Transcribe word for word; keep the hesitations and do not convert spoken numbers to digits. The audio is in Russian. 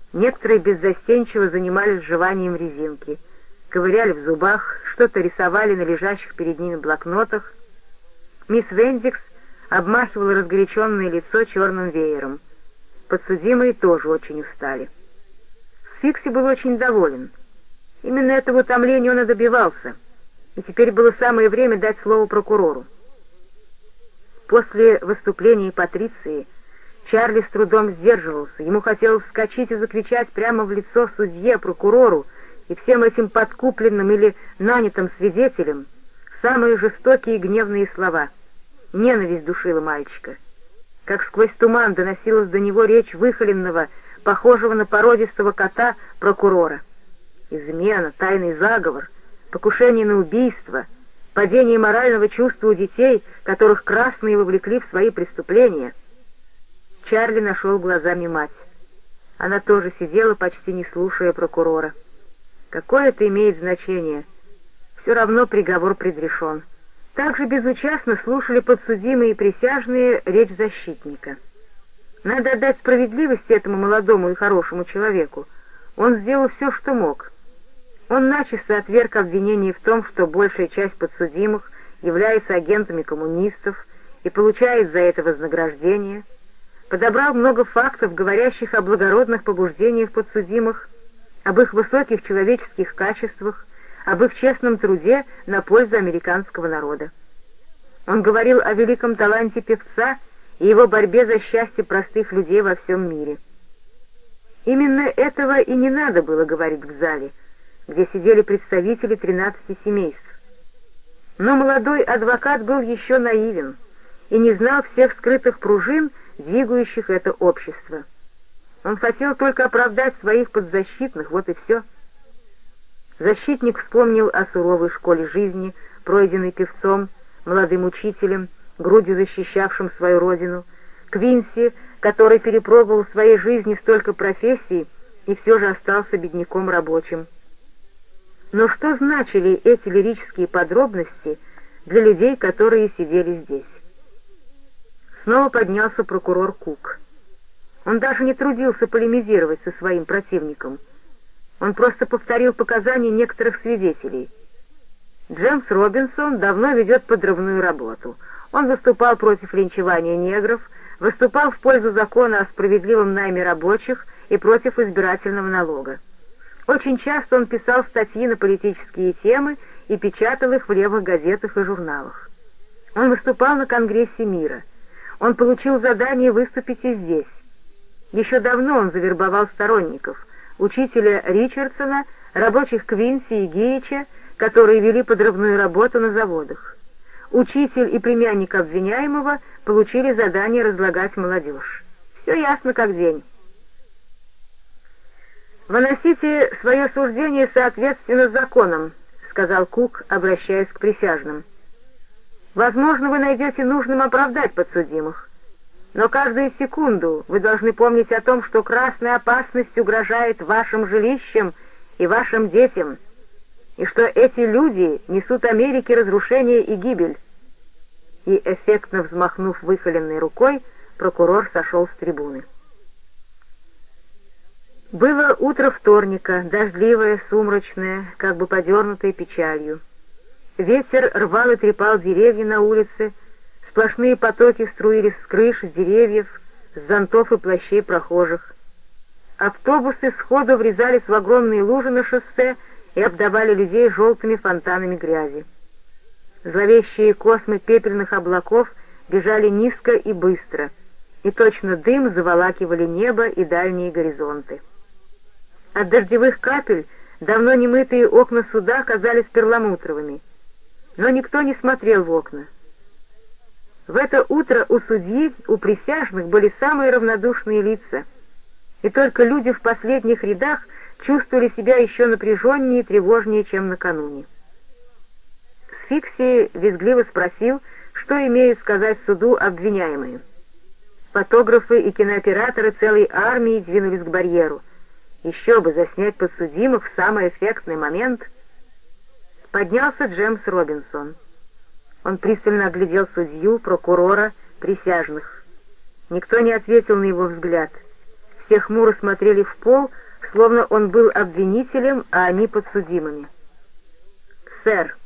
Некоторые беззастенчиво занимались жеванием резинки, ковыряли в зубах, что-то рисовали на лежащих перед ними блокнотах. Мисс Вендикс обмахивала разгоряченное лицо черным веером. Подсудимые тоже очень устали. Сфикси был очень доволен. Именно этого утомления он и добивался, и теперь было самое время дать слово прокурору. После выступления Патриции Чарли с трудом сдерживался. Ему хотелось вскочить и закричать прямо в лицо судье, прокурору и всем этим подкупленным или нанятым свидетелям самые жестокие и гневные слова. Ненависть душила мальчика. Как сквозь туман доносилась до него речь выхоленного, похожего на породистого кота, прокурора. Измена, тайный заговор, покушение на убийство, падение морального чувства у детей, которых красные вовлекли в свои преступления. Чарли нашел глазами мать. Она тоже сидела, почти не слушая прокурора. Какое это имеет значение? Все равно приговор предрешен. Также безучастно слушали подсудимые и присяжные речь защитника. Надо отдать справедливость этому молодому и хорошему человеку. Он сделал все, что мог. Он начисто отверг обвинение в том, что большая часть подсудимых является агентами коммунистов и получает за это вознаграждение. Подобрал много фактов, говорящих о благородных побуждениях подсудимых, об их высоких человеческих качествах, об их честном труде на пользу американского народа. Он говорил о великом таланте певца и его борьбе за счастье простых людей во всем мире. Именно этого и не надо было говорить в зале, где сидели представители тринадцати семейств. Но молодой адвокат был еще наивен и не знал всех скрытых пружин, двигающих это общество. Он хотел только оправдать своих подзащитных, вот и все. Защитник вспомнил о суровой школе жизни, пройденной певцом, молодым учителем, грудью защищавшим свою родину, Квинси, который перепробовал в своей жизни столько профессий и все же остался бедняком рабочим. Но что значили эти лирические подробности для людей, которые сидели здесь? Снова поднялся прокурор Кук. Он даже не трудился полемизировать со своим противником. Он просто повторил показания некоторых свидетелей. Джеймс Робинсон давно ведет подрывную работу. Он выступал против линчевания негров, выступал в пользу закона о справедливом найме рабочих и против избирательного налога. Очень часто он писал статьи на политические темы и печатал их в левых газетах и журналах. Он выступал на Конгрессе мира. Он получил задание выступить и здесь. Еще давно он завербовал сторонников, учителя Ричардсона, рабочих Квинси и Гейча, которые вели подрывную работу на заводах. Учитель и племянник обвиняемого получили задание разлагать молодежь. Все ясно как день. «Выносите свое суждение соответственно законам», — сказал Кук, обращаясь к присяжным. «Возможно, вы найдете нужным оправдать подсудимых, но каждую секунду вы должны помнить о том, что красная опасность угрожает вашим жилищам и вашим детям, и что эти люди несут Америке разрушение и гибель». И, эффектно взмахнув выхоленной рукой, прокурор сошел с трибуны. Было утро вторника, дождливое, сумрачное, как бы подернутое печалью. Ветер рвал и трепал деревья на улице, сплошные потоки струились с крыш, с деревьев, с зонтов и плащей прохожих. Автобусы сходу врезались в огромные лужи на шоссе и обдавали людей желтыми фонтанами грязи. Зловещие космы пепельных облаков бежали низко и быстро, и точно дым заволакивали небо и дальние горизонты. От дождевых капель давно немытые окна суда казались перламутровыми, но никто не смотрел в окна. В это утро у судьи, у присяжных были самые равнодушные лица, и только люди в последних рядах чувствовали себя еще напряженнее и тревожнее, чем накануне. Сфикси визгливо спросил, что имеют сказать суду обвиняемые. Фотографы и кинооператоры целой армии двинулись к барьеру. Еще бы заснять подсудимых в самый эффектный момент. Поднялся Джеймс Робинсон. Он пристально оглядел судью, прокурора, присяжных. Никто не ответил на его взгляд. Все хмуро смотрели в пол, словно он был обвинителем, а они подсудимыми. «Сэр»,